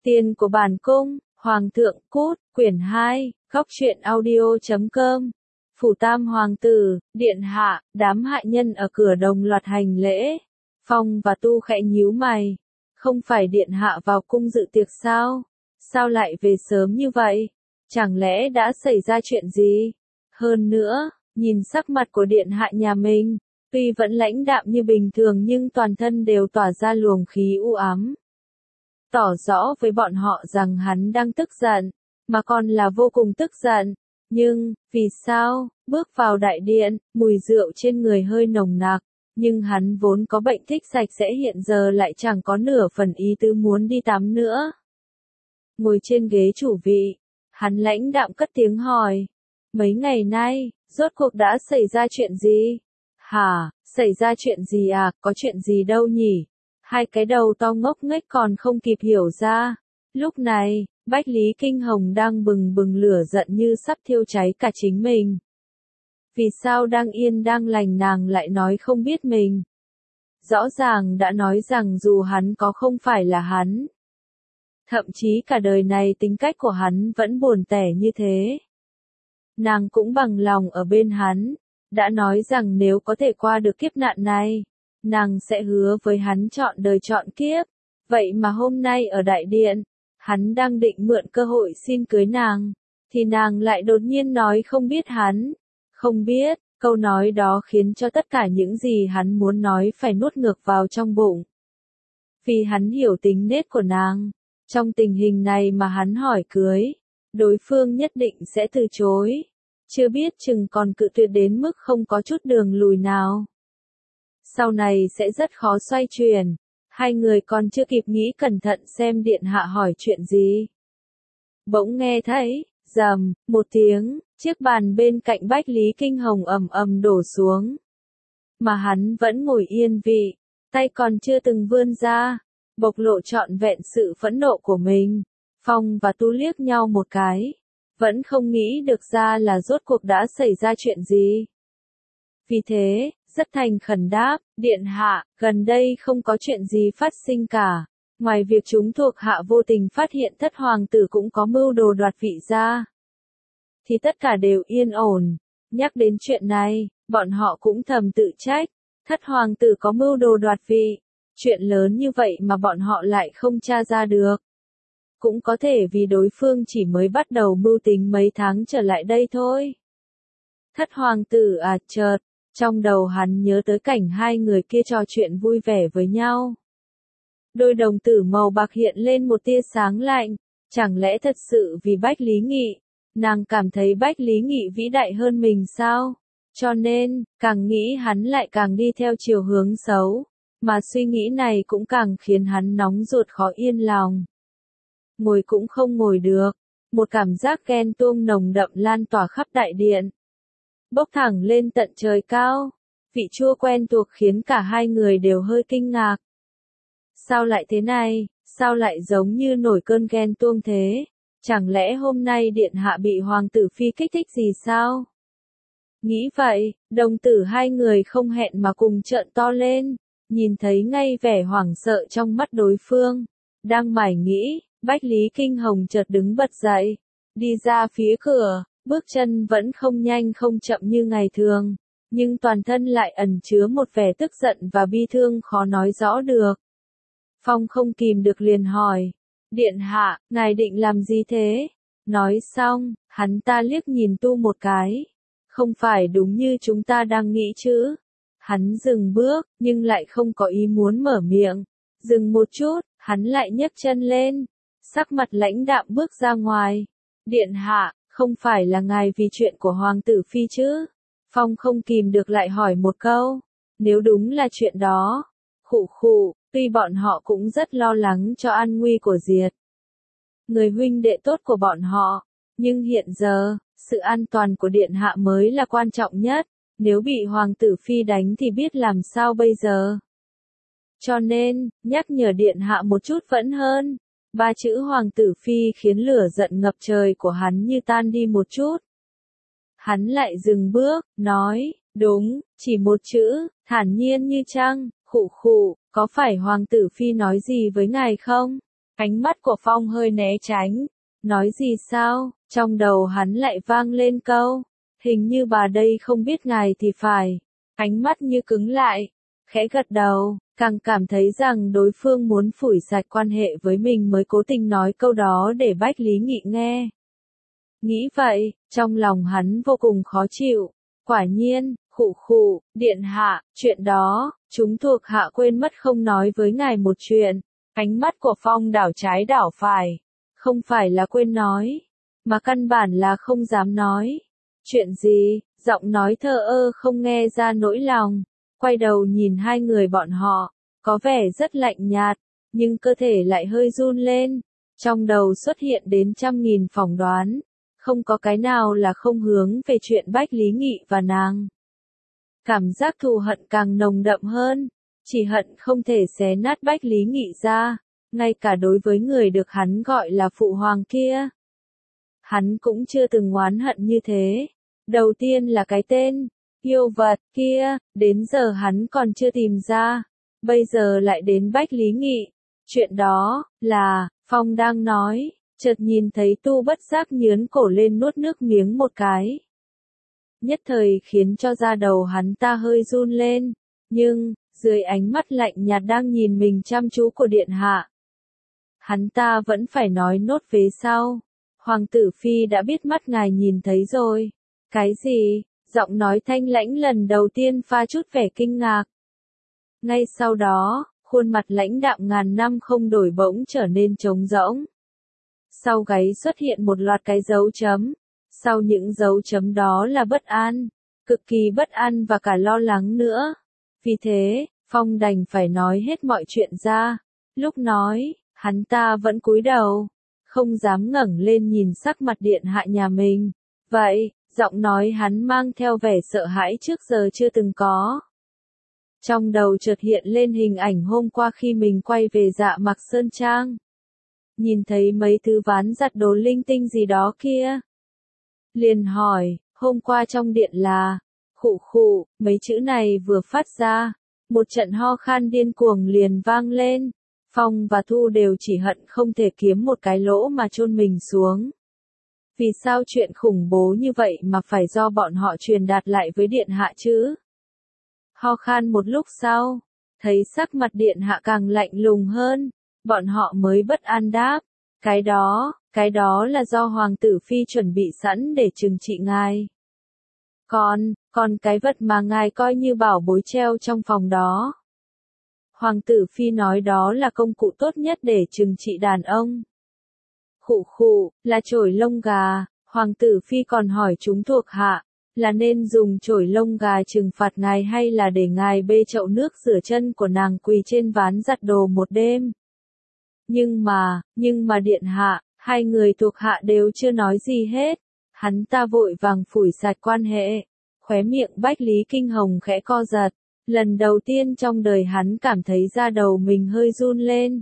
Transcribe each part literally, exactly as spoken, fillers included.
Tiền của bản cung, Hoàng thượng cút, quyển hai, góc truyện audio chấm com. Phủ Tam hoàng tử, điện hạ, đám hạ nhân ở cửa đồng loạt hành lễ. Phong và Tu khẽ nhíu mày. Không phải điện hạ vào cung dự tiệc sao? Sao lại về sớm như vậy? Chẳng lẽ đã xảy ra chuyện gì? Hơn nữa, nhìn sắc mặt của điện hạ nhà mình, tuy vẫn lãnh đạm như bình thường nhưng toàn thân đều tỏa ra luồng khí u ám. Tỏ rõ với bọn họ rằng hắn đang tức giận, mà còn là vô cùng tức giận. Nhưng, vì sao, bước vào đại điện, mùi rượu trên người hơi nồng nặc, nhưng hắn vốn có bệnh thích sạch sẽ hiện giờ lại chẳng có nửa phần ý tứ muốn đi tắm nữa. Ngồi trên ghế chủ vị, hắn lãnh đạm cất tiếng hỏi. Mấy ngày nay, rốt cuộc đã xảy ra chuyện gì? Hả, xảy ra chuyện gì à, có chuyện gì đâu nhỉ? Hai cái đầu to ngốc nghếch còn không kịp hiểu ra. Lúc này, Bách Lý Kinh Hồng đang bừng bừng lửa giận như sắp thiêu cháy cả chính mình. Vì sao đang yên đang lành nàng lại nói không biết mình? Rõ ràng đã nói rằng dù hắn có không phải là hắn. Thậm chí cả đời này tính cách của hắn vẫn buồn tẻ như thế. Nàng cũng bằng lòng ở bên hắn, đã nói rằng nếu có thể qua được kiếp nạn này, nàng sẽ hứa với hắn trọn đời trọn kiếp. Vậy mà hôm nay ở đại điện, hắn đang định mượn cơ hội xin cưới nàng, thì nàng lại đột nhiên nói không biết hắn. Không biết, câu nói đó khiến cho tất cả những gì hắn muốn nói phải nuốt ngược vào trong bụng. Vì hắn hiểu tính nết của nàng, trong tình hình này mà hắn hỏi cưới, đối phương nhất định sẽ từ chối. Chưa biết chừng còn cự tuyệt đến mức không có chút đường lùi nào. Sau này sẽ rất khó xoay chuyển. Hai người còn chưa kịp nghĩ cẩn thận xem điện hạ hỏi chuyện gì. Bỗng nghe thấy, rầm, một tiếng, chiếc bàn bên cạnh Bách Lý Kinh Hồng ầm ầm đổ xuống. Mà hắn vẫn ngồi yên vị, tay còn chưa từng vươn ra, bộc lộ trọn vẹn sự phẫn nộ của mình. Phong và Tu liếc nhau một cái, vẫn không nghĩ được ra là rốt cuộc đã xảy ra chuyện gì. Vì thế, rất thành khẩn đáp, điện hạ, gần đây không có chuyện gì phát sinh cả. Ngoài việc chúng thuộc hạ vô tình phát hiện thất hoàng tử cũng có mưu đồ đoạt vị ra, thì tất cả đều yên ổn. Nhắc đến chuyện này, bọn họ cũng thầm tự trách. Thất hoàng tử có mưu đồ đoạt vị, chuyện lớn như vậy mà bọn họ lại không tra ra được. Cũng có thể vì đối phương chỉ mới bắt đầu mưu tính mấy tháng trở lại đây thôi. Thất hoàng tử à, chợt, trong đầu hắn nhớ tới cảnh hai người kia trò chuyện vui vẻ với nhau. Đôi đồng tử màu bạc hiện lên một tia sáng lạnh, chẳng lẽ thật sự vì Bách Lý Nghị, nàng cảm thấy Bách Lý Nghị vĩ đại hơn mình sao? Cho nên, càng nghĩ hắn lại càng đi theo chiều hướng xấu, mà suy nghĩ này cũng càng khiến hắn nóng ruột khó yên lòng. Ngồi cũng không ngồi được, một cảm giác ghen tuông nồng đậm lan tỏa khắp đại điện. Bốc thẳng lên tận trời cao, vị chua quen thuộc khiến cả hai người đều hơi kinh ngạc. Sao lại thế này, sao lại giống như nổi cơn ghen tuông thế? Chẳng lẽ hôm nay điện hạ bị hoàng tử phi kích thích gì sao? Nghĩ vậy, đồng tử hai người không hẹn mà cùng trợn to lên, nhìn thấy ngay vẻ hoảng sợ trong mắt đối phương. Đang mải nghĩ, Bách Lý Kinh Hồng chợt đứng bật dậy, đi ra phía cửa, bước chân vẫn không nhanh không chậm như ngày thường, nhưng toàn thân lại ẩn chứa một vẻ tức giận và bi thương khó nói rõ được. Phong không kìm được liền hỏi, điện hạ, ngài định làm gì thế? Nói xong, hắn ta liếc nhìn Tu một cái. Không phải đúng như chúng ta đang nghĩ chứ? Hắn dừng bước, nhưng lại không có ý muốn mở miệng. Dừng một chút, hắn lại nhấc chân lên, sắc mặt lãnh đạm bước ra ngoài. Điện hạ, không phải là ngài vì chuyện của hoàng tử phi chứ? Phong không kìm được lại hỏi một câu. Nếu đúng là chuyện đó, khụ khụ, tuy bọn họ cũng rất lo lắng cho an nguy của Diệt, người huynh đệ tốt của bọn họ, nhưng hiện giờ, sự an toàn của điện hạ mới là quan trọng nhất. Nếu bị hoàng tử phi đánh thì biết làm sao bây giờ? Cho nên, nhắc nhở điện hạ một chút vẫn hơn. Ba chữ hoàng tử phi khiến lửa giận ngập trời của hắn như tan đi một chút. Hắn lại dừng bước, nói, đúng, chỉ một chữ, thản nhiên như trăng, khụ khụ, có phải hoàng tử phi nói gì với ngài không? Ánh mắt của Phong hơi né tránh. Nói gì sao? Trong đầu hắn lại vang lên câu. Hình như bà đây không biết ngài thì phải. Ánh mắt như cứng lại. Khẽ gật đầu, càng cảm thấy rằng đối phương muốn phủi sạch quan hệ với mình mới cố tình nói câu đó để Bách Lý Nghị nghe. Nghĩ vậy, trong lòng hắn vô cùng khó chịu. Quả nhiên, khụ khụ, điện hạ, chuyện đó, chúng thuộc hạ quên mất không nói với ngài một chuyện. Ánh mắt của Phong đảo trái đảo phải. Không phải là quên nói, mà căn bản là không dám nói. Chuyện gì? Giọng nói thờ ơ không nghe ra nỗi lòng. Quay đầu nhìn hai người bọn họ, có vẻ rất lạnh nhạt, nhưng cơ thể lại hơi run lên. Trong đầu xuất hiện đến trăm nghìn phỏng đoán, không có cái nào là không hướng về chuyện Bách Lý Nghị và nàng. Cảm giác thù hận càng nồng đậm hơn, chỉ hận không thể xé nát Bách Lý Nghị ra, ngay cả đối với người được hắn gọi là phụ hoàng kia. Hắn cũng chưa từng oán hận như thế. Đầu tiên là cái tên yêu vật kia, đến giờ hắn còn chưa tìm ra, bây giờ lại đến Bách Lý Nghị. Chuyện đó, là, Phong đang nói, chợt nhìn thấy Tu bất giác nhướn cổ lên nuốt nước miếng một cái. Nhất thời khiến cho da đầu hắn ta hơi run lên, nhưng, dưới ánh mắt lạnh nhạt đang nhìn mình chăm chú của điện hạ, hắn ta vẫn phải nói nốt vế sau. Hoàng tử phi đã biết mắt ngài nhìn thấy rồi. Cái gì? Giọng nói thanh lãnh lần đầu tiên pha chút vẻ kinh ngạc. Ngay sau đó, khuôn mặt lãnh đạm ngàn năm không đổi bỗng trở nên trống rỗng. Sau gáy xuất hiện một loạt cái dấu chấm. Sau những dấu chấm đó là bất an, cực kỳ bất an và cả lo lắng nữa. Vì thế, Phong đành phải nói hết mọi chuyện ra. Lúc nói, hắn ta vẫn cúi đầu, không dám ngẩng lên nhìn sắc mặt điện hạ nhà mình. Vậy, giọng nói hắn mang theo vẻ sợ hãi trước giờ chưa từng có. Trong đầu chợt hiện lên hình ảnh hôm qua khi mình quay về Dạ Mạc Sơn Trang. Nhìn thấy mấy thứ ván giặt đồ linh tinh gì đó kia. Liền hỏi, hôm qua trong điện là, khụ khụ, mấy chữ này vừa phát ra, một trận ho khan điên cuồng liền vang lên. Phong và Thu đều chỉ hận không thể kiếm một cái lỗ mà chôn mình xuống. Vì sao chuyện khủng bố như vậy mà phải do bọn họ truyền đạt lại với điện hạ chứ? Ho khan một lúc sau, thấy sắc mặt điện hạ càng lạnh lùng hơn, bọn họ mới bất an đáp. Cái đó, cái đó là do hoàng tử phi chuẩn bị sẵn để trừng trị ngài. Còn, còn cái vật mà ngài coi như bảo bối treo trong phòng đó. Hoàng tử phi nói đó là công cụ tốt nhất để trừng trị đàn ông. Khụ khụ, là chổi lông gà, hoàng tử phi còn hỏi chúng thuộc hạ, là nên dùng chổi lông gà trừng phạt ngài hay là để ngài bê chậu nước rửa chân của nàng quỳ trên ván giặt đồ một đêm. Nhưng mà, nhưng mà điện hạ, hai người thuộc hạ đều chưa nói gì hết, hắn ta vội vàng phủi sạch quan hệ, khóe miệng Bách Lý Kinh Hồng khẽ co giật, lần đầu tiên trong đời hắn cảm thấy da đầu mình hơi run lên.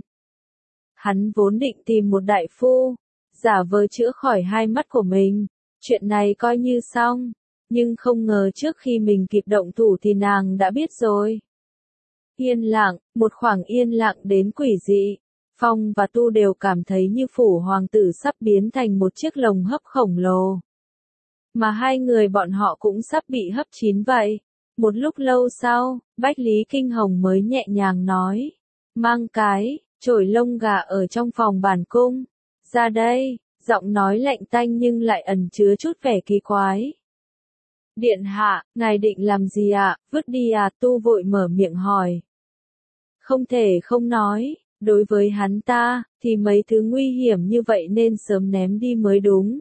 Hắn vốn định tìm một đại phu, giả vờ chữa khỏi hai mắt của mình, chuyện này coi như xong, nhưng không ngờ trước khi mình kịp động thủ thì nàng đã biết rồi. Yên lặng, một khoảng yên lặng đến quỷ dị. Phong và Tu đều cảm thấy như phủ hoàng tử sắp biến thành một chiếc lồng hấp khổng lồ. Mà hai người bọn họ cũng sắp bị hấp chín vậy. Một lúc lâu sau, Bách Lý Kinh Hồng mới nhẹ nhàng nói. Mang cái, chổi lông gà ở trong phòng bản cung. Ra đây, giọng nói lạnh tanh nhưng lại ẩn chứa chút vẻ kỳ quái. Điện hạ, ngài định làm gì ạ? À? Vứt đi à? Tu vội mở miệng hỏi. Không thể không nói. Đối với hắn ta, thì mấy thứ nguy hiểm như vậy nên sớm ném đi mới đúng.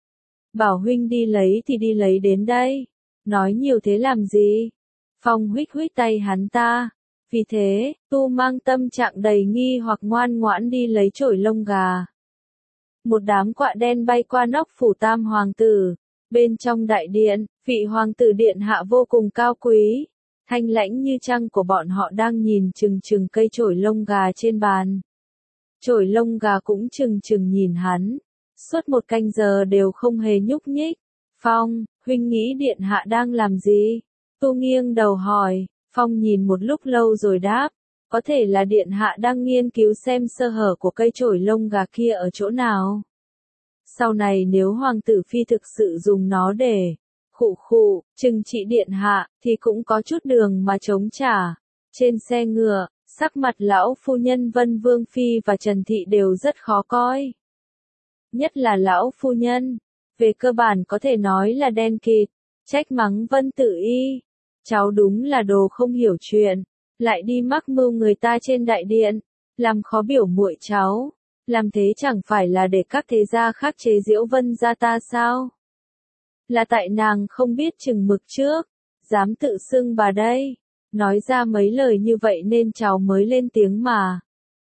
Bảo huynh đi lấy thì đi lấy đến đây. Nói nhiều thế làm gì? Phong huých huých tay hắn ta. Vì thế, Tu mang tâm trạng đầy nghi hoặc ngoan ngoãn đi lấy chổi lông gà. Một đám quạ đen bay qua nóc phủ tam hoàng tử. Bên trong đại điện, vị hoàng tử điện hạ vô cùng cao quý. Thanh lãnh như trăng của bọn họ đang nhìn chừng chừng cây chổi lông gà trên bàn. Chổi lông gà cũng chừng chừng nhìn hắn. Suốt một canh giờ đều không hề nhúc nhích. Phong, huynh nghĩ điện hạ đang làm gì? Tu nghiêng đầu hỏi. Phong nhìn một lúc lâu rồi đáp. Có thể là điện hạ đang nghiên cứu xem sơ hở của cây chổi lông gà kia ở chỗ nào. Sau này nếu hoàng tử phi thực sự dùng nó để khụ khụ, trừng trị điện hạ, thì cũng có chút đường mà chống trả. Trên xe ngựa, sắc mặt lão phu nhân Vân Vương Phi và Trần Thị đều rất khó coi. Nhất là lão phu nhân, về cơ bản có thể nói là đen kịt, trách mắng Vân Tử Y. Cháu đúng là đồ không hiểu chuyện, lại đi mắc mưu người ta trên đại điện, làm khó biểu muội cháu. Làm thế chẳng phải là để các thế gia khác chế giễu Vân gia ta sao? Là tại nàng không biết chừng mực trước, dám tự xưng bà đây. Nói ra mấy lời như vậy nên cháu mới lên tiếng mà.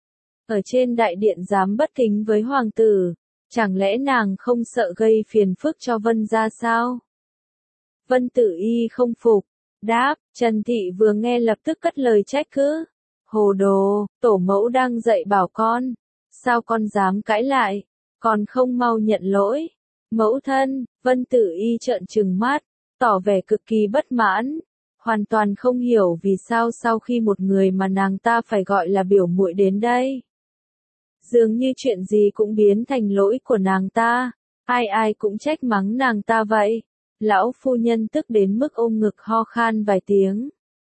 Ở trên đại điện dám bất kính với hoàng tử, chẳng lẽ nàng không sợ gây phiền phức cho Vân gia sao? Vân Tử Y không phục, đáp, Trần Thị vừa nghe lập tức cất lời trách cứ. Hồ đồ, tổ mẫu đang dạy bảo con, sao con dám cãi lại, còn không mau nhận lỗi. Mẫu thân, Vân Tử Y trợn trừng mắt, tỏ vẻ cực kỳ bất mãn, hoàn toàn không hiểu vì sao sau khi một người mà nàng ta phải gọi là biểu muội đến đây. Dường như chuyện gì cũng biến thành lỗi của nàng ta, ai ai cũng trách mắng nàng ta vậy. Lão phu nhân tức đến mức ôm ngực ho khan vài tiếng.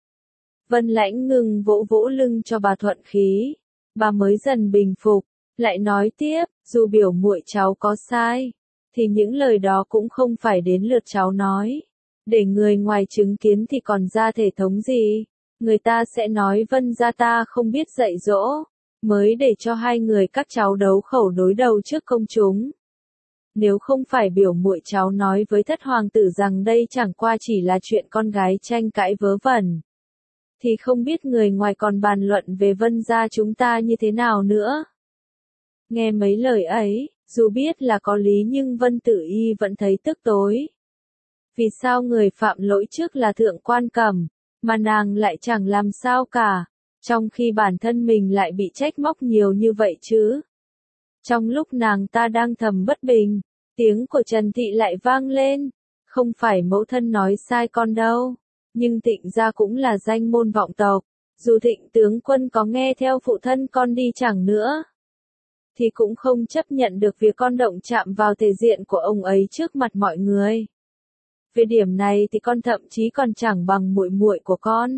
Vân Lãnh ngừng vỗ vỗ lưng cho bà thuận khí, bà mới dần bình phục, lại nói tiếp, dù biểu muội cháu có sai, thì những lời đó cũng không phải đến lượt cháu nói. Để người ngoài chứng kiến thì còn ra thể thống gì, người ta sẽ nói Vân gia ta không biết dạy dỗ, mới để cho hai người các cháu đấu khẩu đối đầu trước công chúng. Nếu không phải biểu muội cháu nói với thất hoàng tử rằng đây chẳng qua chỉ là chuyện con gái tranh cãi vớ vẩn, thì không biết người ngoài còn bàn luận về Vân gia chúng ta như thế nào nữa. Nghe mấy lời ấy, dù biết là có lý nhưng Vân Tử Y vẫn thấy tức tối. Vì sao người phạm lỗi trước là thượng quan Cẩm, mà nàng lại chẳng làm sao cả, trong khi bản thân mình lại bị trách móc nhiều như vậy chứ? Trong lúc nàng ta đang thầm bất bình, tiếng của Trần Thị lại vang lên, không phải mẫu thân nói sai con đâu, nhưng Thịnh gia cũng là danh môn vọng tộc, dù Thịnh tướng quân có nghe theo phụ thân con đi chẳng nữa, thì cũng không chấp nhận được việc con động chạm vào thể diện của ông ấy trước mặt mọi người. Về điểm này thì con thậm chí còn chẳng bằng muội muội của con.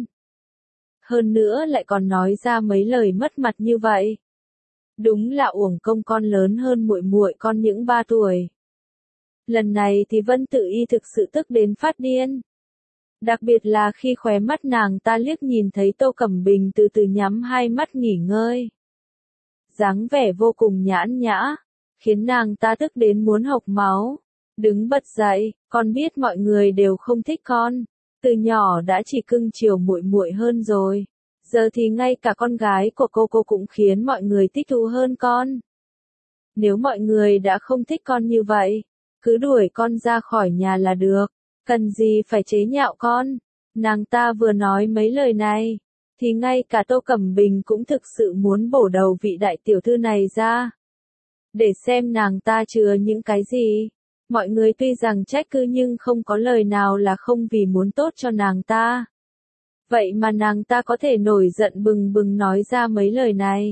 Hơn nữa lại còn nói ra mấy lời mất mặt như vậy. Đúng là uổng công con lớn hơn muội muội con những ba tuổi. Lần này thì Vân Tử Y thực sự tức đến phát điên. Đặc biệt là khi khóe mắt nàng ta liếc nhìn thấy Tô Cẩm Bình từ từ nhắm hai mắt nghỉ ngơi. Dáng vẻ vô cùng nhãn nhã, khiến nàng ta tức đến muốn hộc máu. Đứng bật dậy, con biết mọi người đều không thích con, từ nhỏ đã chỉ cưng chiều muội muội hơn rồi, giờ thì ngay cả con gái của cô cô cũng khiến mọi người thích thú hơn con. Nếu mọi người đã không thích con như vậy, cứ đuổi con ra khỏi nhà là được, cần gì phải chế nhạo con. Nàng ta vừa nói mấy lời này, thì ngay cả Tô Cẩm Bình cũng thực sự muốn bổ đầu vị đại tiểu thư này ra, để xem nàng ta chừa những cái gì. Mọi người tuy rằng trách cứ nhưng không có lời nào là không vì muốn tốt cho nàng ta. Vậy mà nàng ta có thể nổi giận bừng bừng nói ra mấy lời này.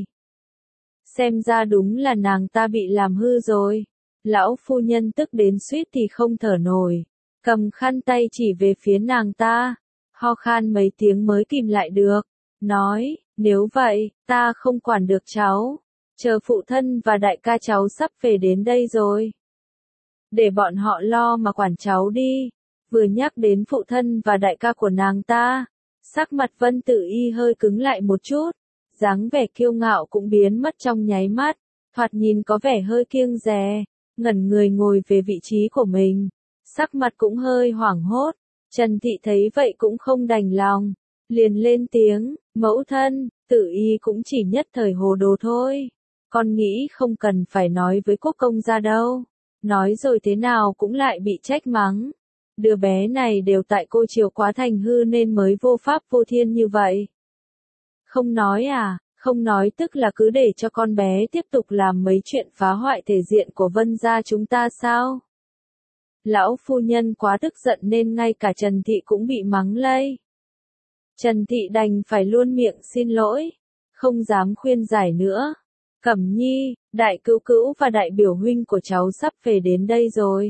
Xem ra đúng là nàng ta bị làm hư rồi. Lão phu nhân tức đến suýt thì không thở nổi, cầm khăn tay chỉ về phía nàng ta, ho khan mấy tiếng mới kìm lại được, nói, nếu vậy, ta không quản được cháu, chờ phụ thân và đại ca cháu sắp về đến đây rồi. Để bọn họ lo mà quản cháu đi. Vừa nhắc đến phụ thân và đại ca của nàng ta, sắc mặt Vân Tử Y hơi cứng lại một chút, dáng vẻ kiêu ngạo cũng biến mất trong nháy mắt, thoạt nhìn có vẻ hơi kiêng dè, ngẩn người ngồi về vị trí của mình, sắc mặt cũng hơi hoảng hốt. Trần Thị thấy vậy cũng không đành lòng, liền lên tiếng, mẫu thân, Tử Y cũng chỉ nhất thời hồ đồ thôi, con nghĩ không cần phải nói với quốc công gia đâu. Nói rồi thế nào cũng lại bị trách mắng. Đứa bé này đều tại cô chiều quá thành hư nên mới vô pháp vô thiên như vậy. Không nói à, không nói tức là cứ để cho con bé tiếp tục làm mấy chuyện phá hoại thể diện của Vân gia chúng ta sao? Lão phu nhân quá tức giận nên ngay cả Trần Thị cũng bị mắng lây. Trần Thị đành phải luôn miệng xin lỗi. không dám khuyên giải nữa. Cẩm Nhi, đại cữu cữu và đại biểu huynh của cháu sắp về đến đây rồi.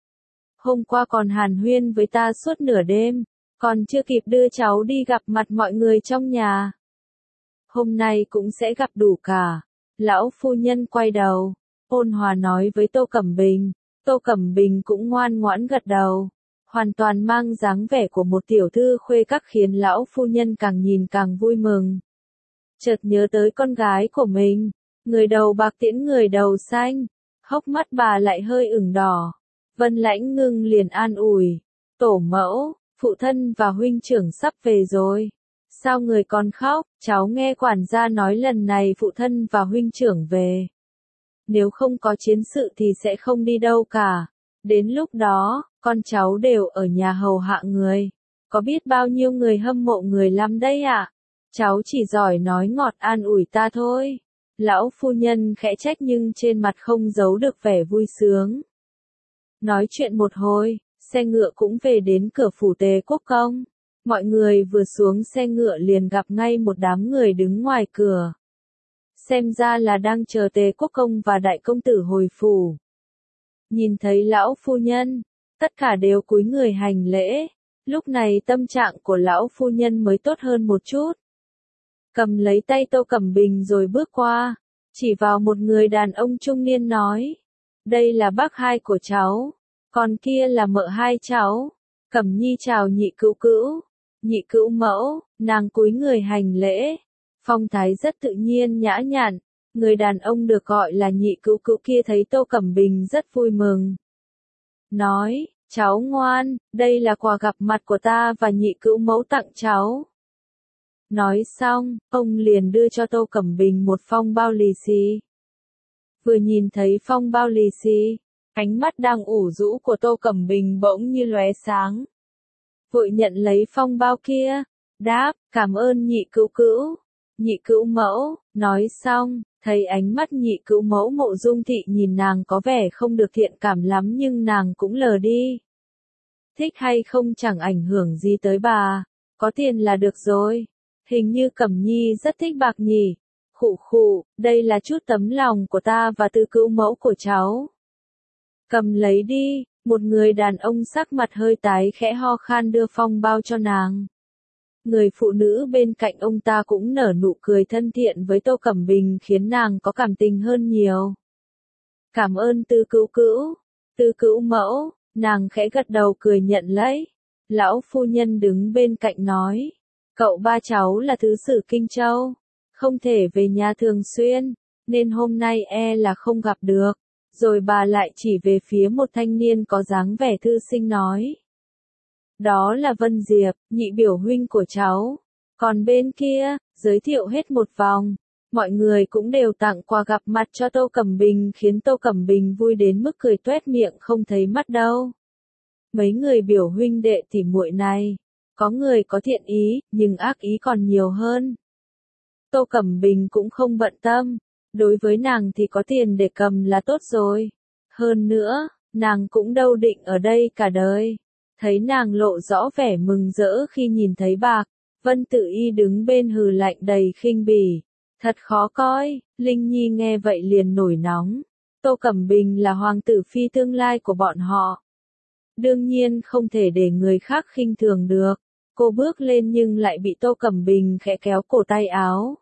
Hôm qua còn hàn huyên với ta suốt nửa đêm, còn chưa kịp đưa cháu đi gặp mặt mọi người trong nhà. Hôm nay cũng sẽ gặp đủ cả. Lão phu nhân quay đầu, ôn hòa nói với Tô Cẩm Bình. Tô Cẩm Bình cũng ngoan ngoãn gật đầu, hoàn toàn mang dáng vẻ của một tiểu thư khuê các khiến lão phu nhân càng nhìn càng vui mừng. Chợt nhớ tới con gái của mình, người đầu bạc tiễn người đầu xanh, hốc mắt bà lại hơi ửng đỏ. Vân Lãnh Ngưng liền an ủi, tổ mẫu, phụ thân và huynh trưởng sắp về rồi. Sao người còn khóc, cháu nghe quản gia nói lần này phụ thân và huynh trưởng về. Nếu không có chiến sự thì sẽ không đi đâu cả. Đến lúc đó, con cháu đều ở nhà hầu hạ người. Có biết bao nhiêu người hâm mộ người lắm đây ạ? À? Cháu chỉ giỏi nói ngọt an ủi ta thôi. Lão phu nhân khẽ trách nhưng trên mặt không giấu được vẻ vui sướng. Nói chuyện một hồi, xe ngựa cũng về đến cửa phủ Tề Quốc Công. Mọi người vừa xuống xe ngựa liền gặp ngay một đám người đứng ngoài cửa. Xem ra là đang chờ Tề Quốc Công và đại công tử hồi phủ. Nhìn thấy lão phu nhân, tất cả đều cúi người hành lễ. Lúc này tâm trạng của lão phu nhân mới tốt hơn một chút. Cầm lấy tay Tô Cẩm Bình rồi bước qua, chỉ vào một người đàn ông trung niên nói. Đây là bác hai của cháu, còn kia là mợ hai cháu. Cẩm Nhi chào nhị cữu cữu, nhị cữu mẫu, nàng cúi người hành lễ. Phong thái rất tự nhiên nhã nhặn, người đàn ông được gọi là nhị cữu cữu kia thấy Tô Cẩm Bình rất vui mừng. Nói, cháu ngoan, đây là quà gặp mặt của ta và nhị cữu mẫu tặng cháu. Nói xong, ông liền đưa cho Tô Cẩm Bình một phong bao lì xì. Vừa nhìn thấy phong bao lì xì, ánh mắt đang ủ rũ của Tô Cẩm Bình bỗng như lóe sáng. Vội nhận lấy phong bao kia, đáp, cảm ơn nhị cữu cữu, nhị cữu mẫu. Nói xong, thấy ánh mắt nhị cữu mẫu Mộ Dung Thị nhìn nàng có vẻ không được thiện cảm lắm nhưng nàng cũng lờ đi. Thích hay không chẳng ảnh hưởng gì tới bà, có tiền là được rồi. Hình như Cẩm Nhi rất thích bạc nhỉ. Khụ khụ, đây là chút tấm lòng của ta và tư cữu mẫu của cháu. Cầm lấy đi, một người đàn ông sắc mặt hơi tái khẽ ho khan đưa phong bao cho nàng. Người phụ nữ bên cạnh ông ta cũng nở nụ cười thân thiện với Tô Cẩm Bình khiến nàng có cảm tình hơn nhiều. Cảm ơn tư cữu cữu, tư cữu mẫu, nàng khẽ gật đầu cười nhận lấy. Lão phu nhân đứng bên cạnh nói, cậu ba cháu là thứ sử Kinh Châu, không thể về nhà thường xuyên, nên hôm nay e là không gặp được. Rồi bà lại chỉ về phía một thanh niên có dáng vẻ thư sinh nói. Đó là Vân Diệp, nhị biểu huynh của cháu. Còn bên kia, giới thiệu hết một vòng, mọi người cũng đều tặng quà gặp mặt cho Tô Cẩm Bình khiến Tô Cẩm Bình vui đến mức cười toét miệng không thấy mắt đâu. Mấy người biểu huynh đệ tỉ muội này, có người có thiện ý, nhưng ác ý còn nhiều hơn. Tô Cẩm Bình cũng không bận tâm. Đối với nàng thì có tiền để cầm là tốt rồi. Hơn nữa, nàng cũng đâu định ở đây cả đời. Thấy nàng lộ rõ vẻ mừng rỡ khi nhìn thấy bạc, Vân Tự Y đứng bên hừ lạnh đầy khinh bỉ. Thật khó coi, Linh Nhi nghe vậy liền nổi nóng. Tô Cẩm Bình là hoàng tử phi tương lai của bọn họ. Đương nhiên không thể để người khác khinh thường được. Cô bước lên nhưng lại bị Tô Cẩm Bình khẽ kéo cổ tay áo.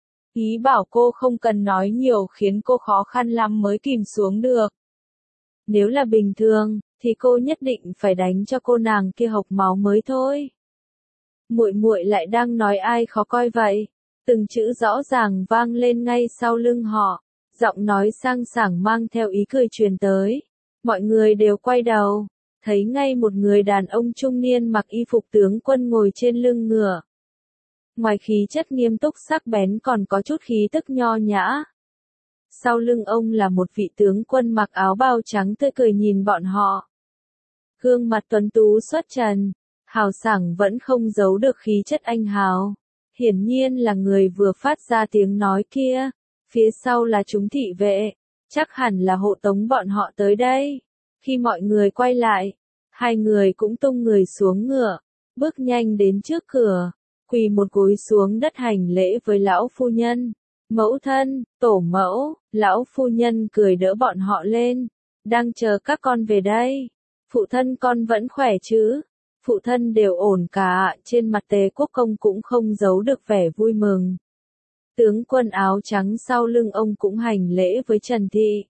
Ý bảo cô không cần nói nhiều khiến cô khó khăn lắm mới kìm xuống được. Nếu là bình thường, thì cô nhất định phải đánh cho cô nàng kia hộc máu mới thôi. Muội muội lại đang nói ai khó coi vậy? Từng chữ rõ ràng vang lên ngay sau lưng họ, giọng nói sang sảng mang theo ý cười truyền tới. Mọi người đều quay đầu, thấy ngay một người đàn ông trung niên mặc y phục tướng quân ngồi trên lưng ngựa. Ngoài khí chất nghiêm túc sắc bén còn có chút khí tức nho nhã. Sau lưng ông là một vị tướng quân mặc áo bào trắng tươi cười nhìn bọn họ. Gương mặt tuấn tú xuất trần, hào sảng vẫn không giấu được khí chất anh hào. Hiển nhiên là người vừa phát ra tiếng nói kia, phía sau là chúng thị vệ, chắc hẳn là hộ tống bọn họ tới đây. Khi mọi người quay lại, hai người cũng tung người xuống ngựa, bước nhanh đến trước cửa. quỳ một gối xuống đất hành lễ với lão phu nhân. Mẫu thân, tổ mẫu, lão phu nhân cười đỡ bọn họ lên. Đang chờ các con về đây. Phụ thân con vẫn khỏe chứ? Phụ thân đều ổn cả, trên mặt Tề Quốc Công cũng không giấu được vẻ vui mừng. Tướng quân áo trắng sau lưng ông cũng hành lễ với Trần Thị.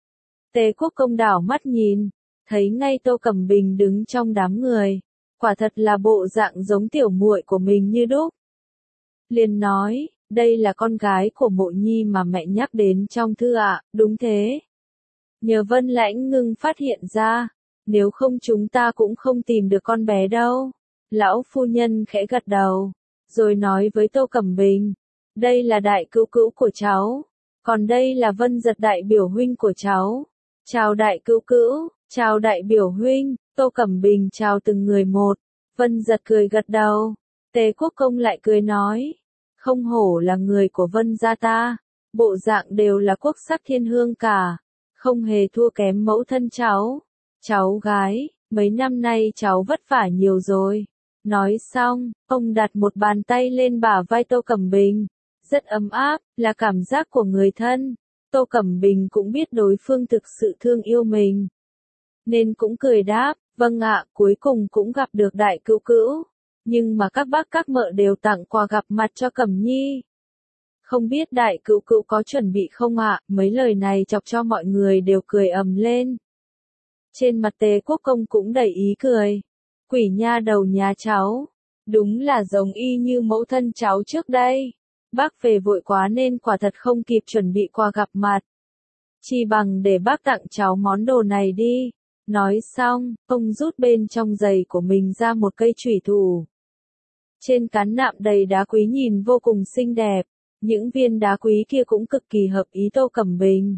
Tề Quốc Công đảo mắt nhìn, thấy ngay Tô Cẩm Bình đứng trong đám người, quả thật là bộ dạng giống tiểu muội của mình như đúc. Liền nói, đây là con gái của Mộ Nhi mà mẹ nhắc đến trong thư ạ, đúng thế. Nhờ Vân Lãnh Ngưng phát hiện ra, nếu không chúng ta cũng không tìm được con bé đâu. Lão phu nhân khẽ gật đầu, rồi nói với Tô Cẩm Bình, đây là đại cứu cữu của cháu, còn đây là Vân Giật đại biểu huynh của cháu. Chào đại cứu cữu, chào đại biểu huynh, Tô Cẩm Bình chào từng người một. Vân Giật cười gật đầu, Tề Quốc Công lại cười nói, không hổ là người của Vân gia ta, bộ dạng đều là quốc sắc thiên hương cả, không hề thua kém mẫu thân cháu. Cháu gái, mấy năm nay cháu vất vả nhiều rồi. Nói xong, ông đặt một bàn tay lên bả vai Tô Cẩm Bình, rất ấm áp, là cảm giác của người thân. Tô Cẩm Bình cũng biết đối phương thực sự thương yêu mình, nên cũng cười đáp, vâng ạ, cuối cùng cũng gặp được đại cứu cữu. Nhưng mà các bác các mợ đều tặng quà gặp mặt cho Cẩm Nhi. Không biết đại cứu cữu có chuẩn bị không ạ? Mấy lời này chọc cho mọi người đều cười ầm lên. Trên mặt Tề Quốc Công cũng đầy ý cười. Quỷ nha đầu nhà cháu, đúng là giống y như mẫu thân cháu trước đây. Bác về vội quá nên quả thật không kịp chuẩn bị quà gặp mặt. Chi bằng để bác tặng cháu món đồ này đi. Nói xong, ông rút bên trong giày của mình ra một cây chủy thủ. Trên cán nạm đầy đá quý nhìn vô cùng xinh đẹp. Những viên đá quý kia cũng cực kỳ hợp ý Tô Cẩm Bình.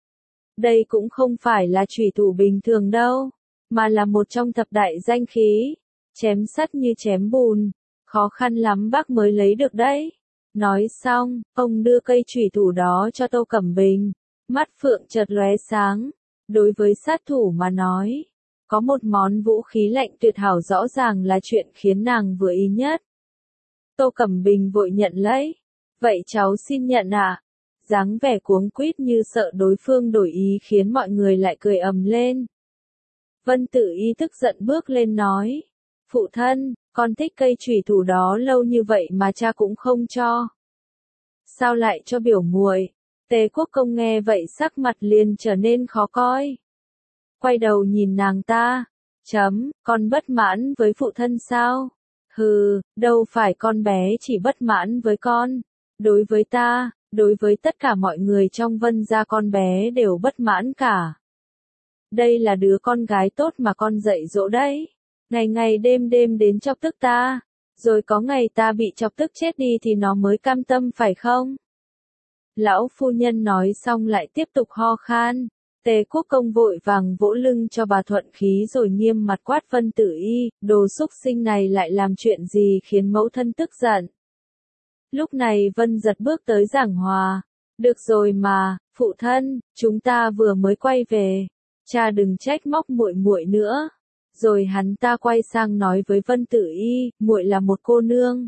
Đây cũng không phải là chủy thủ bình thường đâu, mà là một trong thập đại danh khí. Chém sắt như chém bùn, khó khăn lắm bác mới lấy được đấy. Nói xong, ông đưa cây chủy thủ đó cho Tô Cẩm Bình. Mắt phượng chợt lóe sáng. Đối với sát thủ mà nói, có một món vũ khí lạnh tuyệt hảo rõ ràng là chuyện khiến nàng vừa ý nhất. Tô Cẩm Bình vội nhận lấy. Vậy cháu xin nhận ạ. À? Dáng vẻ cuống quýt như sợ đối phương đổi ý khiến mọi người lại cười ầm lên. Vân Tử Y tức giận bước lên nói. Phụ thân, con thích cây chủy thủ đó lâu như vậy mà cha cũng không cho. Sao lại cho biểu muội? Tề Quốc Công nghe vậy sắc mặt liền trở nên khó coi. Quay đầu nhìn nàng ta. Chấm, con bất mãn với phụ thân sao? Hừ, đâu phải con bé chỉ bất mãn với con. Đối với ta, đối với tất cả mọi người trong Vân gia con bé đều bất mãn cả. Đây là đứa con gái tốt mà con dạy dỗ đấy. Ngày ngày đêm đêm đến chọc tức ta. Rồi có ngày ta bị chọc tức chết đi thì nó mới cam tâm phải không? Lão phu nhân nói xong lại tiếp tục ho khan. Tề Quốc Công vội vàng vỗ lưng cho bà thuận khí rồi nghiêm mặt quát Vân Tử Y, đồ xúc sinh này lại làm chuyện gì khiến mẫu thân tức giận. Lúc này Vân Giật bước tới giảng hòa. Được rồi mà, phụ thân, chúng ta vừa mới quay về. Cha đừng trách móc muội muội nữa. Rồi hắn ta quay sang nói với Vân Tử Y, muội là một cô nương.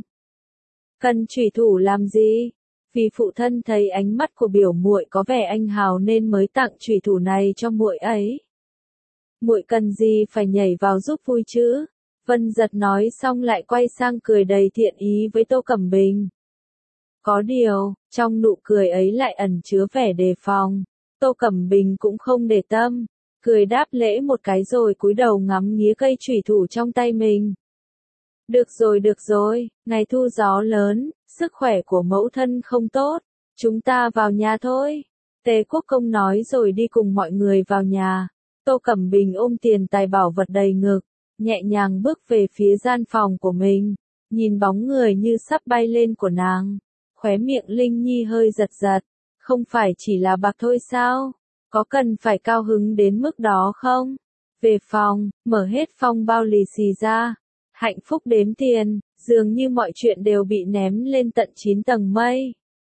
Cần chủy thủ làm gì? Vì phụ thân thấy ánh mắt của biểu muội có vẻ anh hào nên mới tặng chủy thủ này cho muội ấy. Muội cần gì phải nhảy vào giúp vui chứ? Vân Giật nói xong lại quay sang cười đầy thiện ý với Tô Cẩm Bình. Có điều, trong nụ cười ấy lại ẩn chứa vẻ đề phòng. Tô Cẩm Bình cũng không để tâm, cười đáp lễ một cái rồi cúi đầu ngắm nghía cây chủy thủ trong tay mình. Được rồi được rồi, ngày thu gió lớn, sức khỏe của mẫu thân không tốt, chúng ta vào nhà thôi. Tề Quốc Công nói rồi đi cùng mọi người vào nhà. Tô Cẩm Bình ôm tiền tài bảo vật đầy ngực, nhẹ nhàng bước về phía gian phòng của mình, nhìn bóng người như sắp bay lên của nàng. Khóe miệng Linh Nhi hơi giật giật, không phải chỉ là bạc thôi sao? Có cần phải cao hứng đến mức đó không? Về phòng, mở hết phong bao lì xì ra. Hạnh phúc đếm tiền, dường như mọi chuyện đều bị ném lên tận chín tầng mây.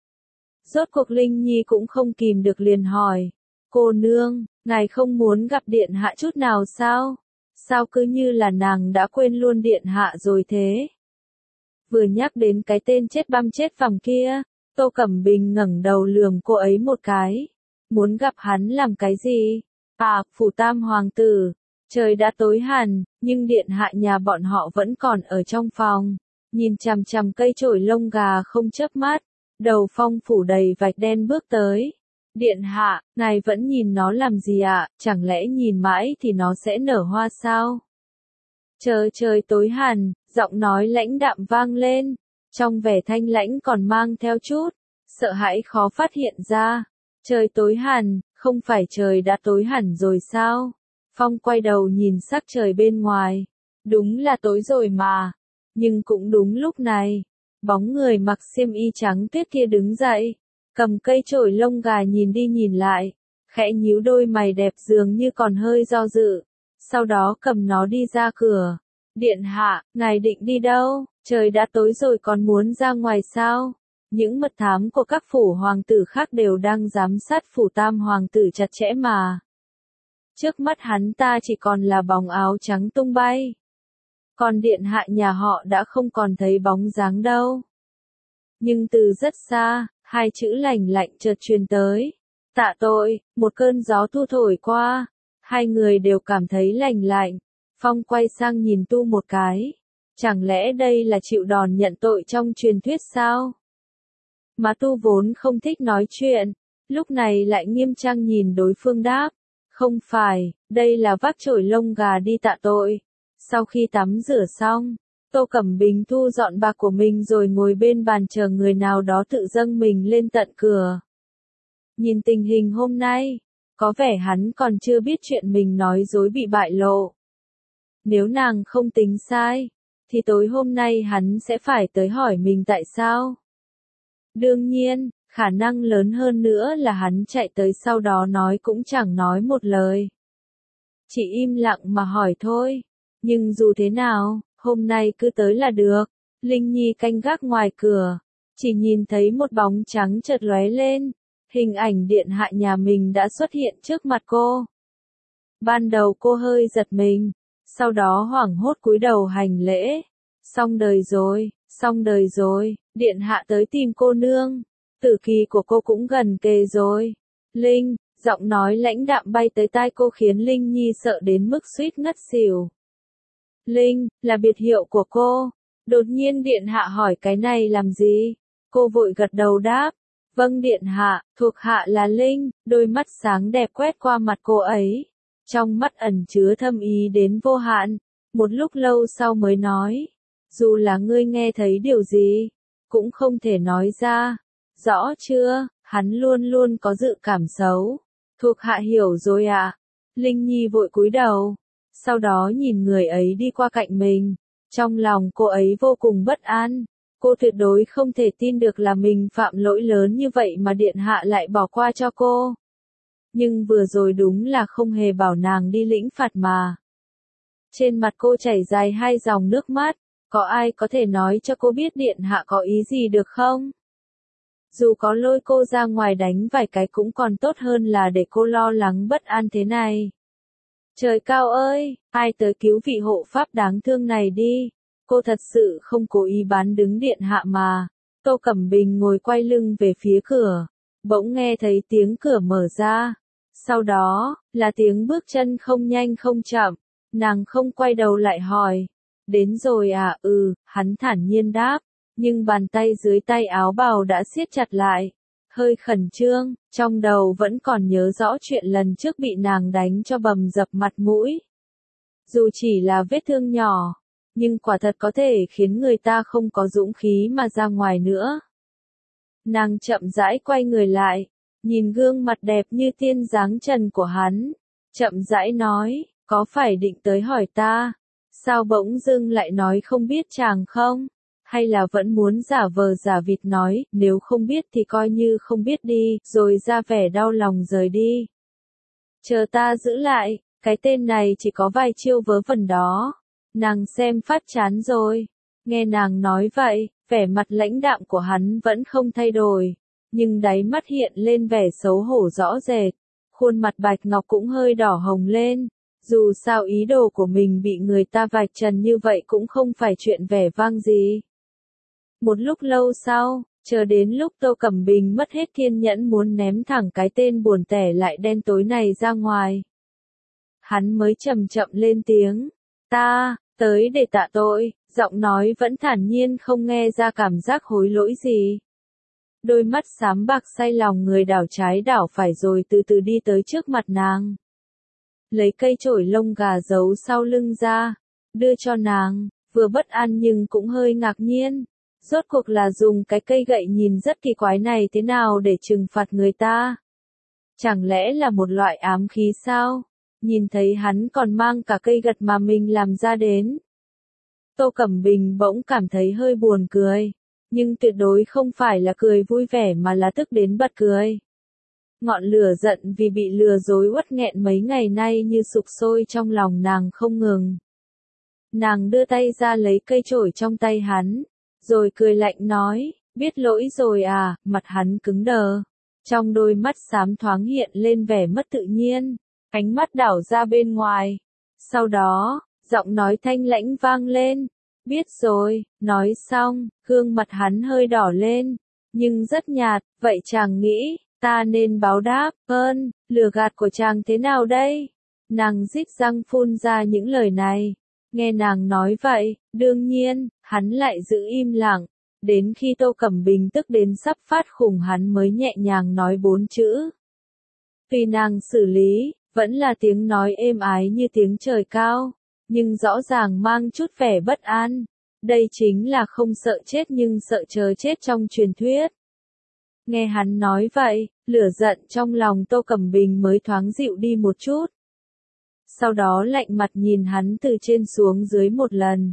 Rốt cuộc Linh Nhi cũng không kìm được liền hỏi. Cô nương, ngài không muốn gặp điện hạ chút nào sao? Sao cứ như là nàng đã quên luôn điện hạ rồi thế? Vừa nhắc đến cái tên chết băm chết vằm kia, Tô Cẩm Bình ngẩng đầu lườm cô ấy một cái. Muốn gặp hắn làm cái gì? À, phủ tam hoàng tử. Trời đã tối hẳn, nhưng điện hạ nhà bọn họ vẫn còn ở trong phòng. Nhìn chằm chằm cây chổi lông gà không chớp mắt. Đầu phong phủ đầy vạch đen bước tới. Điện hạ, ngài vẫn nhìn nó làm gì ạ? Chẳng lẽ nhìn mãi thì nó sẽ nở hoa sao? Trời trời tối hẳn, giọng nói lãnh đạm vang lên. Trong vẻ thanh lãnh còn mang theo chút sợ hãi khó phát hiện ra. Trời tối hẳn, không phải trời đã tối hẳn rồi sao? Phong quay đầu nhìn sắc trời bên ngoài. Đúng là tối rồi mà. Nhưng cũng đúng lúc này, bóng người mặc xiêm y trắng tuyết kia đứng dậy, cầm cây chổi lông gà nhìn đi nhìn lại, khẽ nhíu đôi mày đẹp dường như còn hơi do dự. Sau đó cầm nó đi ra cửa. Điện hạ, ngài định đi đâu? Trời đã tối rồi còn muốn ra ngoài sao? Những mật thám của các phủ hoàng tử khác đều đang giám sát phủ tam hoàng tử chặt chẽ mà. Trước mắt hắn ta chỉ còn là bóng áo trắng tung bay. Còn điện hạ nhà họ đã không còn thấy bóng dáng đâu. Nhưng từ rất xa, hai chữ lành lạnh chợt truyền tới. Tạ tội, một cơn gió thu thổi qua. Hai người đều cảm thấy lành lạnh. Phong quay sang nhìn Tu một cái. Chẳng lẽ đây là chịu đòn nhận tội trong truyền thuyết sao? Mà Tu vốn không thích nói chuyện, lúc này lại nghiêm trang nhìn đối phương đáp. Không phải, đây là vác chổi lông gà đi tạ tội. Sau khi tắm rửa xong, Tô Cẩm Bình thu dọn bạc của mình rồi ngồi bên bàn chờ người nào đó tự dâng mình lên tận cửa. Nhìn tình hình hôm nay, có vẻ hắn còn chưa biết chuyện mình nói dối bị bại lộ. Nếu nàng không tính sai, thì tối hôm nay hắn sẽ phải tới hỏi mình tại sao. Đương nhiên, khả năng lớn hơn nữa là hắn chạy tới sau đó nói cũng chẳng nói một lời. Chỉ im lặng mà hỏi thôi. Nhưng dù thế nào, hôm nay cứ tới là được. Linh Nhi canh gác ngoài cửa, chỉ nhìn thấy một bóng trắng chợt lóe lên. Hình ảnh điện hạ nhà mình đã xuất hiện trước mặt cô. Ban đầu cô hơi giật mình, sau đó hoảng hốt cúi đầu hành lễ. Xong đời rồi, xong đời rồi, điện hạ tới tìm cô nương. Tử kỳ của cô cũng gần kề rồi. Linh, giọng nói lãnh đạm bay tới tai cô khiến Linh Nhi sợ đến mức suýt ngất xỉu. Linh, là biệt hiệu của cô. Đột nhiên điện hạ hỏi cái này làm gì? Cô vội gật đầu đáp. Vâng điện hạ, thuộc hạ là Linh. Đôi mắt sáng đẹp quét qua mặt cô ấy. Trong mắt ẩn chứa thâm ý đến vô hạn. Một lúc lâu sau mới nói. Dù là ngươi nghe thấy điều gì, cũng không thể nói ra. Rõ chưa, hắn luôn luôn có dự cảm xấu. Thuộc hạ hiểu rồi ạ. À? Linh Nhi vội cúi đầu. Sau đó nhìn người ấy đi qua cạnh mình. Trong lòng cô ấy vô cùng bất an. Cô tuyệt đối không thể tin được là mình phạm lỗi lớn như vậy mà điện hạ lại bỏ qua cho cô. Nhưng vừa rồi đúng là không hề bảo nàng đi lĩnh phạt mà. Trên mặt cô chảy dài hai dòng nước mắt. Có ai có thể nói cho cô biết điện hạ có ý gì được không? Dù có lôi cô ra ngoài đánh vài cái cũng còn tốt hơn là để cô lo lắng bất an thế này. Trời cao ơi, ai tới cứu vị hộ pháp đáng thương này đi. Cô thật sự không cố ý bán đứng điện hạ mà. Tô Cẩm Bình ngồi quay lưng về phía cửa. Bỗng nghe thấy tiếng cửa mở ra. Sau đó, là tiếng bước chân không nhanh không chậm. Nàng không quay đầu lại hỏi. Đến rồi à, ừ, hắn thản nhiên đáp. Nhưng bàn tay dưới tay áo bào đã siết chặt lại. Hơi khẩn trương, trong đầu vẫn còn nhớ rõ chuyện lần trước bị nàng đánh cho bầm dập mặt mũi. Dù chỉ là vết thương nhỏ, nhưng quả thật có thể khiến người ta không có dũng khí mà ra ngoài nữa. Nàng chậm rãi quay người lại, nhìn gương mặt đẹp như tiên dáng trần của hắn. Chậm rãi nói, có phải định tới hỏi ta? Sao bỗng dưng lại nói không biết chàng không? Hay là vẫn muốn giả vờ giả vịt nói, nếu không biết thì coi như không biết đi, rồi ra vẻ đau lòng rời đi. Chờ ta giữ lại, cái tên này chỉ có vài chiêu vớ vẩn đó. Nàng xem phát chán rồi. Nghe nàng nói vậy, vẻ mặt lãnh đạm của hắn vẫn không thay đổi. Nhưng đáy mắt hiện lên vẻ xấu hổ rõ rệt. Khuôn mặt bạch ngọc cũng hơi đỏ hồng lên. Dù sao ý đồ của mình bị người ta vạch trần như vậy cũng không phải chuyện vẻ vang gì. Một lúc lâu sau, chờ đến lúc Tô Cẩm Bình mất hết kiên nhẫn muốn ném thẳng cái tên buồn tẻ lại đen tối này ra ngoài. Hắn mới chậm chậm lên tiếng, ta, tới để tạ tội, giọng nói vẫn thản nhiên không nghe ra cảm giác hối lỗi gì. Đôi mắt xám bạc say lòng người đảo trái đảo phải rồi từ từ đi tới trước mặt nàng. Lấy cây chổi lông gà giấu sau lưng ra, đưa cho nàng, vừa bất an nhưng cũng hơi ngạc nhiên. Rốt cuộc là dùng cái cây gậy nhìn rất kỳ quái này thế nào để trừng phạt người ta? Chẳng lẽ là một loại ám khí sao? Nhìn thấy hắn còn mang cả cây gặt mà mình làm ra đến. Tô Cẩm Bình bỗng cảm thấy hơi buồn cười, nhưng tuyệt đối không phải là cười vui vẻ mà là tức đến bật cười. Ngọn lửa giận vì bị lừa dối uất nghẹn mấy ngày nay như sục sôi trong lòng nàng không ngừng. Nàng đưa tay ra lấy cây chổi trong tay hắn, rồi cười lạnh nói, biết lỗi rồi à, mặt hắn cứng đờ. Trong đôi mắt xám thoáng hiện lên vẻ mất tự nhiên, ánh mắt đảo ra bên ngoài. Sau đó, giọng nói thanh lãnh vang lên, biết rồi, nói xong, gương mặt hắn hơi đỏ lên, nhưng rất nhạt, vậy chàng nghĩ, ta nên báo đáp, ơn, lừa gạt của chàng thế nào đây? Nàng rít răng phun ra những lời này. Nghe nàng nói vậy, đương nhiên, hắn lại giữ im lặng, đến khi Tô Cẩm Bình tức đến sắp phát khủng hắn mới nhẹ nhàng nói bốn chữ. Tuy nàng xử lý, vẫn là tiếng nói êm ái như tiếng trời cao, nhưng rõ ràng mang chút vẻ bất an. Đây chính là không sợ chết nhưng sợ chờ chết trong truyền thuyết. Nghe hắn nói vậy, lửa giận trong lòng Tô Cẩm Bình mới thoáng dịu đi một chút. Sau đó lạnh mặt nhìn hắn từ trên xuống dưới một lần.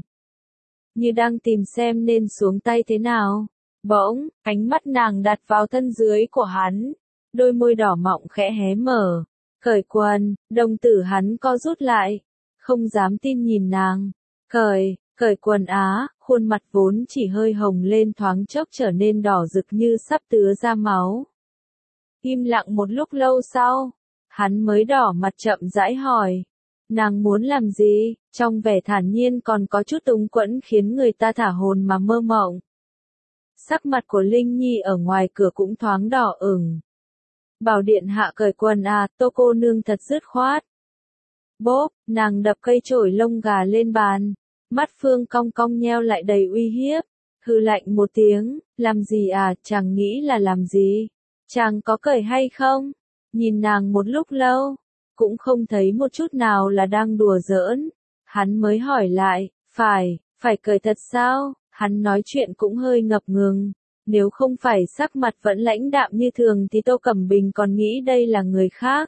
Như đang tìm xem nên xuống tay thế nào. Bỗng, ánh mắt nàng đặt vào thân dưới của hắn. Đôi môi đỏ mọng khẽ hé mở. Cởi quần, đồng tử hắn co rút lại. Không dám tin nhìn nàng. Cởi, cởi quần á, khuôn mặt vốn chỉ hơi hồng lên thoáng chốc trở nên đỏ rực như sắp tứa ra máu. Im lặng một lúc lâu sau, hắn mới đỏ mặt chậm rãi hỏi. Nàng muốn làm gì? Trong vẻ thản nhiên còn có chút túng quẫn khiến người ta thả hồn mà mơ mộng. Sắc mặt của Linh Nhi ở ngoài cửa cũng thoáng đỏ ửng. Bảo điện hạ cởi quần à, Tô cô nương thật dứt khoát. Bốp, nàng đập cây chổi lông gà lên bàn. Mắt Phương cong cong nheo lại đầy uy hiếp. Hừ lạnh một tiếng, làm gì à, chàng nghĩ là làm gì? Chàng có cởi hay không? Nhìn nàng một lúc lâu, cũng không thấy một chút nào là đang đùa giỡn. Hắn mới hỏi lại, phải, phải cởi thật sao? Hắn nói chuyện cũng hơi ngập ngừng. Nếu không phải sắc mặt vẫn lãnh đạm như thường thì Tô Cẩm Bình còn nghĩ đây là người khác.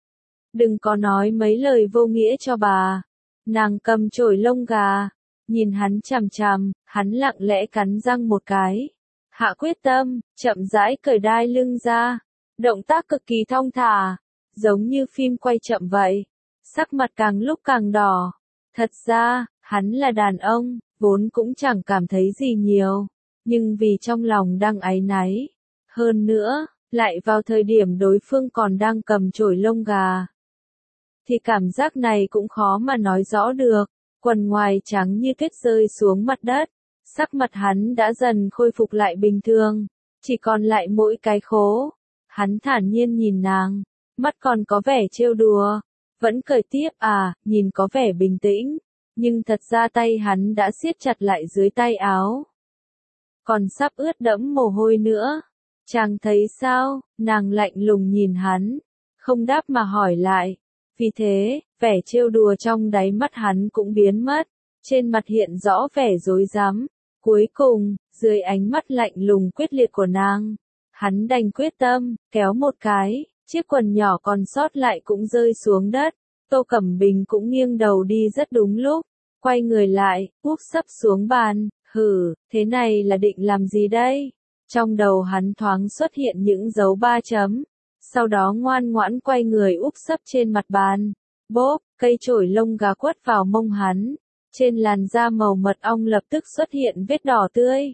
Đừng có nói mấy lời vô nghĩa cho bà. Nàng cầm chổi lông gà, nhìn hắn chằm chằm, hắn lặng lẽ cắn răng một cái. Hạ quyết tâm, chậm rãi cởi đai lưng ra. Động tác cực kỳ thong thả, giống như phim quay chậm vậy. Sắc mặt càng lúc càng đỏ. Thật ra, hắn là đàn ông, vốn cũng chẳng cảm thấy gì nhiều. Nhưng vì trong lòng đang áy náy. Hơn nữa, lại vào thời điểm đối phương còn đang cầm chổi lông gà. Thì cảm giác này cũng khó mà nói rõ được. Quần ngoài trắng như tuyết rơi xuống mặt đất. Sắc mặt hắn đã dần khôi phục lại bình thường. Chỉ còn lại mỗi cái khố. Hắn thản nhiên nhìn nàng. Mắt còn có vẻ trêu đùa. Vẫn cười tiếp à, nhìn có vẻ bình tĩnh. Nhưng thật ra tay hắn đã siết chặt lại dưới tay áo. Còn sắp ướt đẫm mồ hôi nữa. Chàng thấy sao? Nàng lạnh lùng nhìn hắn. Không đáp mà hỏi lại. Vì thế, vẻ trêu đùa trong đáy mắt hắn cũng biến mất. Trên mặt hiện rõ vẻ rối rắm. Cuối cùng, dưới ánh mắt lạnh lùng quyết liệt của nàng, hắn đành quyết tâm, kéo một cái, chiếc quần nhỏ còn sót lại cũng rơi xuống đất. Tô Cẩm Bình cũng nghiêng đầu đi rất đúng lúc. Quay người lại, úp sấp xuống bàn. Hừ, thế này là định làm gì đây? Trong đầu hắn thoáng xuất hiện những dấu ba chấm. Sau đó ngoan ngoãn quay người úp sấp trên mặt bàn. Bốp, cây chổi lông gà quất vào mông hắn. Trên làn da màu mật ong lập tức xuất hiện vết đỏ tươi.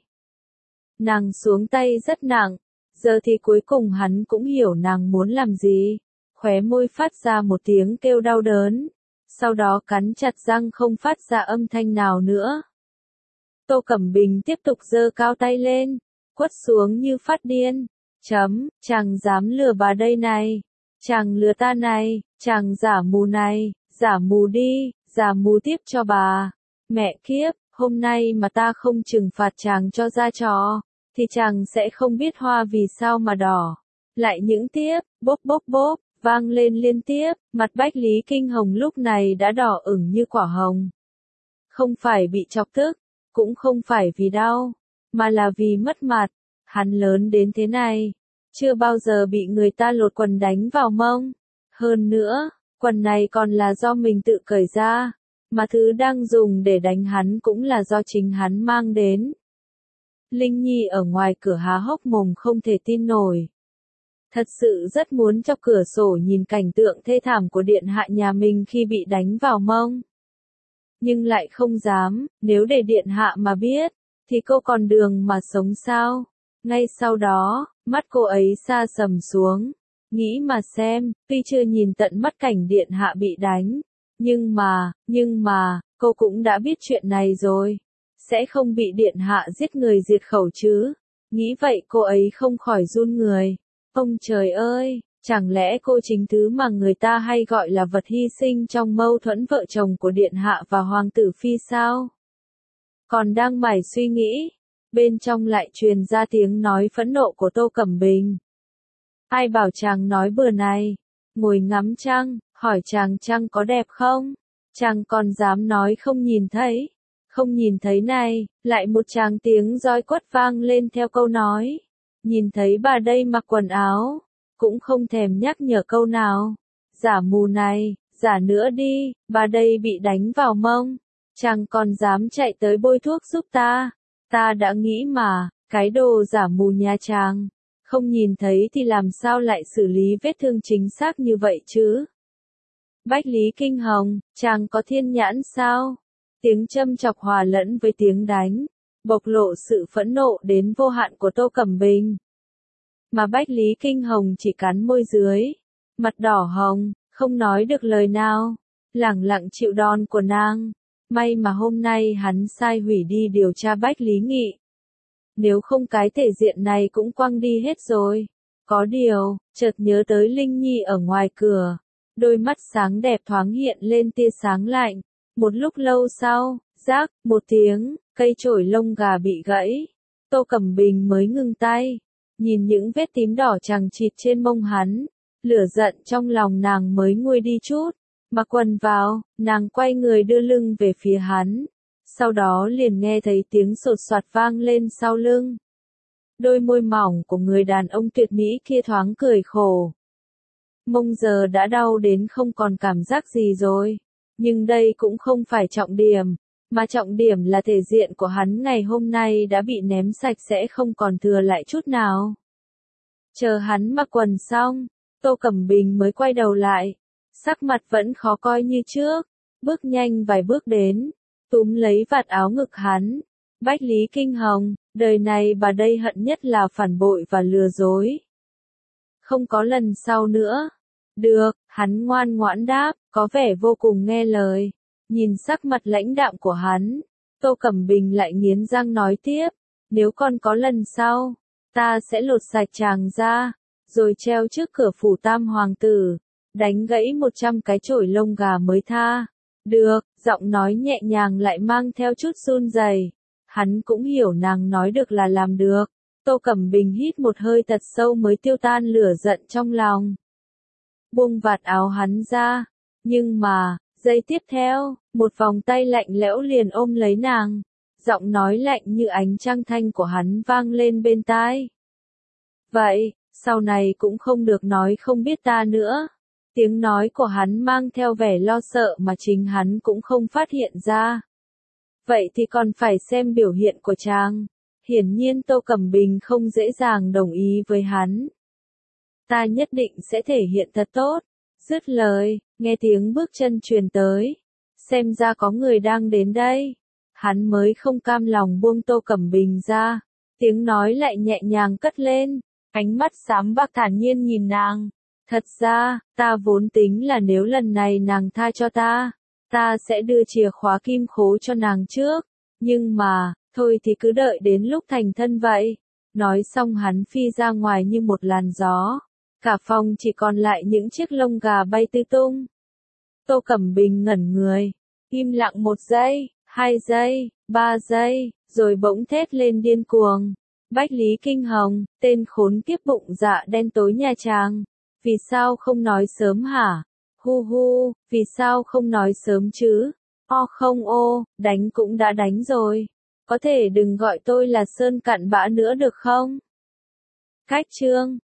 Nàng xuống tay rất nặng. Giờ thì cuối cùng hắn cũng hiểu nàng muốn làm gì. Khóe môi phát ra một tiếng kêu đau đớn. Sau đó cắn chặt răng không phát ra âm thanh nào nữa. Tô Cẩm Bình tiếp tục giơ cao tay lên, quất xuống như phát điên. Chấm, chàng dám lừa bà đây này. Chàng lừa ta này, chàng giả mù này, giả mù đi, giả mù tiếp cho bà. Mẹ kiếp, hôm nay mà ta không trừng phạt chàng cho ra trò, thì chàng sẽ không biết hoa vì sao mà đỏ. Lại những tiếp, bốp bốp bốp, vang lên liên tiếp, mặt Bách Lý Kinh Hồng lúc này đã đỏ ửng như quả hồng. Không phải bị chọc tức, cũng không phải vì đau, mà là vì mất mặt. Hắn lớn đến thế này, chưa bao giờ bị người ta lột quần đánh vào mông. Hơn nữa, quần này còn là do mình tự cởi ra, mà thứ đang dùng để đánh hắn cũng là do chính hắn mang đến. Linh Nhi ở ngoài cửa há hốc mồm không thể tin nổi. Thật sự rất muốn chọc cửa sổ nhìn cảnh tượng thê thảm của điện hạ nhà mình khi bị đánh vào mông. Nhưng lại không dám, nếu để điện hạ mà biết, thì cô còn đường mà sống sao? Ngay sau đó, mắt cô ấy sa sầm xuống. Nghĩ mà xem, tuy chưa nhìn tận mắt cảnh điện hạ bị đánh, nhưng mà, nhưng mà, cô cũng đã biết chuyện này rồi. Sẽ không bị điện hạ giết người diệt khẩu chứ. Nghĩ vậy cô ấy không khỏi run người. Ông trời ơi, chẳng lẽ cô chính thứ mà người ta hay gọi là vật hy sinh trong mâu thuẫn vợ chồng của điện hạ và hoàng tử phi sao? Còn đang mải suy nghĩ, bên trong lại truyền ra tiếng nói phẫn nộ của Tô Cẩm Bình. Ai bảo chàng nói bừa này? Ngồi ngắm trăng, hỏi chàng trăng có đẹp không? Chàng còn dám nói không nhìn thấy. Không nhìn thấy này, lại một tràng tiếng roi quất vang lên theo câu nói. Nhìn thấy bà đây mặc quần áo, cũng không thèm nhắc nhở câu nào. Giả mù này, giả nữa đi, bà đây bị đánh vào mông. Chàng còn dám chạy tới bôi thuốc giúp ta. Ta đã nghĩ mà, cái đồ giả mù nhà chàng. Không nhìn thấy thì làm sao lại xử lý vết thương chính xác như vậy chứ? Bách Lý Kinh Hồng, chàng có thiên nhãn sao? Tiếng châm chọc hòa lẫn với tiếng đánh, bộc lộ sự phẫn nộ đến vô hạn của Tô Cẩm Bình. Mà Bách Lý Kinh Hồng chỉ cắn môi dưới, mặt đỏ hồng, không nói được lời nào, lẳng lặng chịu đòn của nàng. May mà hôm nay hắn sai hủy đi điều tra Bách Lý Nghị. Nếu không cái thể diện này cũng quăng đi hết rồi. Có điều, chợt nhớ tới Linh Nhi ở ngoài cửa, đôi mắt sáng đẹp thoáng hiện lên tia sáng lạnh. Một lúc lâu sau, rác, một tiếng, cây chổi lông gà bị gãy. Tô Cẩm Bình mới ngừng tay, nhìn những vết tím đỏ chằng chịt trên mông hắn, lửa giận trong lòng nàng mới nguôi đi chút. Mặc quần vào, nàng quay người đưa lưng về phía hắn, sau đó liền nghe thấy tiếng sột soạt vang lên sau lưng. Đôi môi mỏng của người đàn ông tuyệt mỹ kia thoáng cười khổ. Mông giờ đã đau đến không còn cảm giác gì rồi. Nhưng đây cũng không phải trọng điểm, mà trọng điểm là thể diện của hắn ngày hôm nay đã bị ném sạch sẽ không còn thừa lại chút nào. Chờ hắn mặc quần xong, Tô Cẩm Bình mới quay đầu lại, sắc mặt vẫn khó coi như trước, bước nhanh vài bước đến, túm lấy vạt áo ngực hắn. Bách Lý Kinh Hồng, đời này bà đây hận nhất là phản bội và lừa dối. Không có lần sau nữa. Được, hắn ngoan ngoãn đáp, có vẻ vô cùng nghe lời. Nhìn sắc mặt lãnh đạm của hắn, Tô Cẩm Bình lại nghiến răng nói tiếp, nếu còn có lần sau, ta sẽ lột sạch chàng ra, rồi treo trước cửa phủ tam hoàng tử, đánh gãy một trăm cái chổi lông gà mới tha. Được, giọng nói nhẹ nhàng lại mang theo chút run rẩy. Hắn cũng hiểu nàng nói được là làm được. Tô Cẩm Bình hít một hơi thật sâu mới tiêu tan lửa giận trong lòng. Buông vạt áo hắn ra, nhưng mà, giây tiếp theo, một vòng tay lạnh lẽo liền ôm lấy nàng, giọng nói lạnh như ánh trăng thanh của hắn vang lên bên tai. Vậy, sau này cũng không được nói không biết ta nữa. Tiếng nói của hắn mang theo vẻ lo sợ mà chính hắn cũng không phát hiện ra. Vậy thì còn phải xem biểu hiện của chàng. Hiển nhiên Tô Cẩm Bình không dễ dàng đồng ý với hắn. Ta nhất định sẽ thể hiện thật tốt. Dứt lời, nghe tiếng bước chân truyền tới. Xem ra có người đang đến đây. Hắn mới không cam lòng buông Tô Cẩm Bình ra. Tiếng nói lại nhẹ nhàng cất lên. Ánh mắt xám bạc thản nhiên nhìn nàng. Thật ra, ta vốn tính là nếu lần này nàng tha cho ta, ta sẽ đưa chìa khóa kim khố cho nàng trước. Nhưng mà, Thôi thì cứ đợi đến lúc thành thân vậy. Nói xong hắn phi ra ngoài như một làn gió. Cả phòng chỉ còn lại những chiếc lông gà bay tứ tung. Tô Cẩm Bình ngẩn người, im lặng một giây, hai giây, ba giây, rồi bỗng thét lên điên cuồng. Bách Lý Kinh Hồng, tên khốn kiếp bụng dạ đen tối nhà chàng. Vì sao không nói sớm hả? Hu hu, vì sao không nói sớm chứ? O không ô, đánh cũng đã đánh rồi. Có thể đừng gọi tôi là Sơn cặn bã nữa được không? Cách chương